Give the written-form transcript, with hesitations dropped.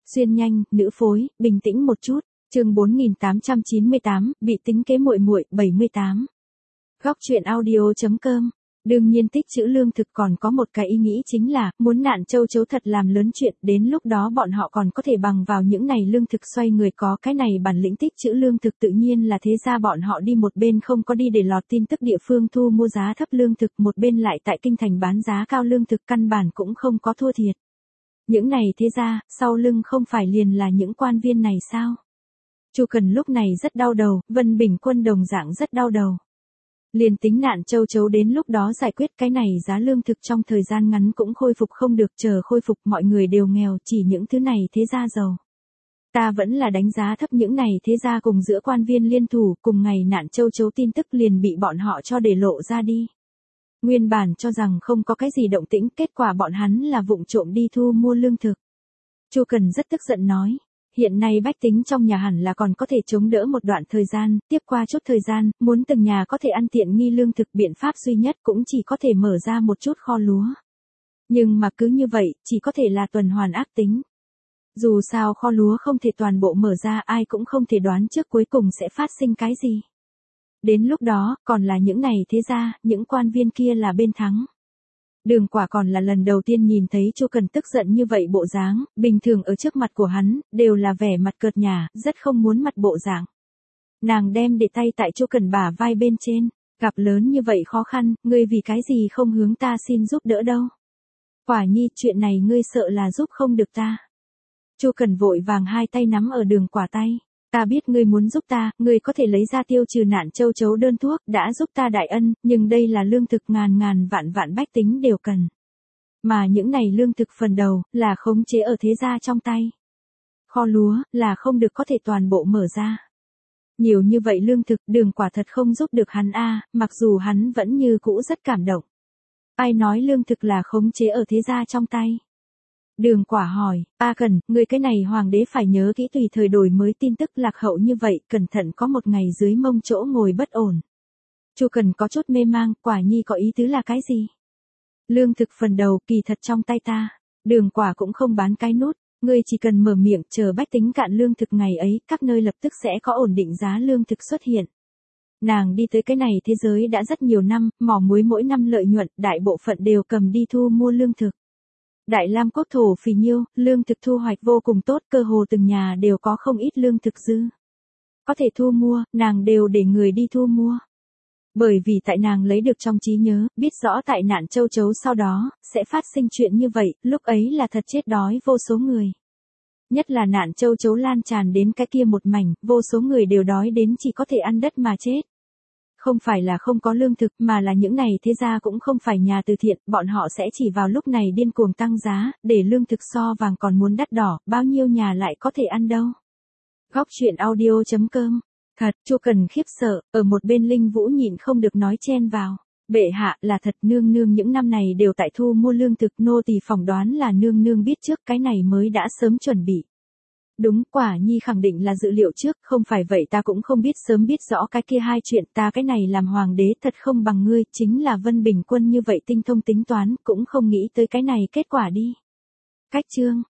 Xuyên nhanh, nữ phối, bình tĩnh một chút. Chương 4898, bị tính kế muội muội, 78. Góc truyện audio.com. Đương nhiên tích trữ lương thực còn có một cái ý nghĩ chính là, muốn nạn châu chấu thật làm lớn chuyện, đến lúc đó bọn họ còn có thể bằng vào những này lương thực xoay người, có cái này bản lĩnh tích trữ lương thực tự nhiên là thế ra bọn họ đi một bên không có đi để lọt tin tức địa phương thu mua giá thấp lương thực, một bên lại tại kinh thành bán giá cao lương thực, căn bản cũng không có thua thiệt. Những này thế ra, sau lưng không phải liền là những quan viên này sao? Chu Cần lúc này rất đau đầu, Vân Bình Quân đồng dạng rất đau đầu. Liền tính nạn châu chấu đến lúc đó giải quyết, cái này giá lương thực trong thời gian ngắn cũng khôi phục không được, chờ khôi phục mọi người đều nghèo, chỉ những thứ này thế gia giàu. Ta vẫn là đánh giá thấp những này thế gia cùng giữa quan viên liên thủ, cùng ngày nạn châu chấu tin tức liền bị bọn họ cho để lộ ra đi. Nguyên bản cho rằng không có cái gì động tĩnh, kết quả bọn hắn là vụng trộm đi thu mua lương thực. Chu Cần rất tức giận nói. Hiện nay bách tính trong nhà hẳn là còn có thể chống đỡ một đoạn thời gian, tiếp qua chút thời gian, muốn từng nhà có thể ăn tiện nghi lương thực, biện pháp duy nhất cũng chỉ có thể mở ra một chút kho lúa. Nhưng mà cứ như vậy, chỉ có thể là tuần hoàn ác tính. Dù sao kho lúa không thể toàn bộ mở ra, ai cũng không thể đoán trước cuối cùng sẽ phát sinh cái gì. Đến lúc đó, còn là những này thế ra, những quan viên kia là bên thắng. Đường Quả còn là lần đầu tiên nhìn thấy Chu Cần tức giận như vậy bộ dáng, bình thường ở trước mặt của hắn, đều là vẻ mặt cợt nhả, rất không muốn mặt bộ dạng. Nàng đem để tay tại Chu Cần bả vai bên trên, gặp lớn như vậy khó khăn, ngươi vì cái gì không hướng ta xin giúp đỡ đâu. Quả nhi, chuyện này ngươi sợ là giúp không được ta. Chu Cần vội vàng hai tay nắm ở Đường Quả tay. Ta biết ngươi muốn giúp ta, ngươi có thể lấy ra tiêu trừ nạn châu chấu đơn thuốc, đã giúp ta đại ân, nhưng đây là lương thực ngàn ngàn vạn vạn bách tính đều cần. Mà những này lương thực phần đầu, là khống chế ở thế gia trong tay. Kho lúa, là không được có thể toàn bộ mở ra. Nhiều như vậy lương thực, Đường Quả thật không giúp được hắn mặc dù hắn vẫn như cũ rất cảm động. Ai nói lương thực là khống chế ở thế gia trong tay? Đường Quả hỏi, Cần, người cái này hoàng đế phải nhớ kỹ, tùy thời đổi mới tin tức lạc hậu như vậy, cẩn thận có một ngày dưới mông chỗ ngồi bất ổn. Chu Cần có chút mê mang, Quả nhi có ý tứ là cái gì? Lương thực phần đầu, kỳ thật trong tay ta. Đường Quả cũng không bán cái nút, ngươi chỉ cần mở miệng, chờ bách tính cạn lương thực ngày ấy, các nơi lập tức sẽ có ổn định giá lương thực xuất hiện. Nàng đi tới cái này thế giới đã rất nhiều năm, mỏ muối mỗi năm lợi nhuận, đại bộ phận đều cầm đi thu mua lương thực. Đại Lam quốc thổ phì nhiêu, lương thực thu hoạch vô cùng tốt, cơ hồ từng nhà đều có không ít lương thực dư. Có thể thu mua, nàng đều để người đi thu mua. Bởi vì tại nàng lấy được trong trí nhớ, biết rõ tại nạn châu chấu sau đó, sẽ phát sinh chuyện như vậy, lúc ấy là thật chết đói vô số người. Nhất là nạn châu chấu lan tràn đến cái kia một mảnh, vô số người đều đói đến chỉ có thể ăn đất mà chết. Không phải là không có lương thực, mà là những này thế ra cũng không phải nhà từ thiện, bọn họ sẽ chỉ vào lúc này điên cuồng tăng giá, để lương thực so vàng còn muốn đắt đỏ, bao nhiêu nhà lại có thể ăn đâu. Góc truyện audio.com. Thật, Chu Cần khiếp sợ, ở một bên Linh Vũ nhịn không được nói chen vào. Bệ hạ, là thật, nương nương những năm này đều tại thu mua lương thực, nô tỳ phỏng đoán là nương nương biết trước cái này mới đã sớm chuẩn bị. Đúng, Quả nhi khẳng định là dự liệu trước, không phải vậy ta cũng không biết sớm biết rõ cái kia hai chuyện, ta cái này làm hoàng đế thật không bằng ngươi, chính là Vân Bình Quân như vậy tinh thông tính toán, cũng không nghĩ tới cái này kết quả đi. Cách chương.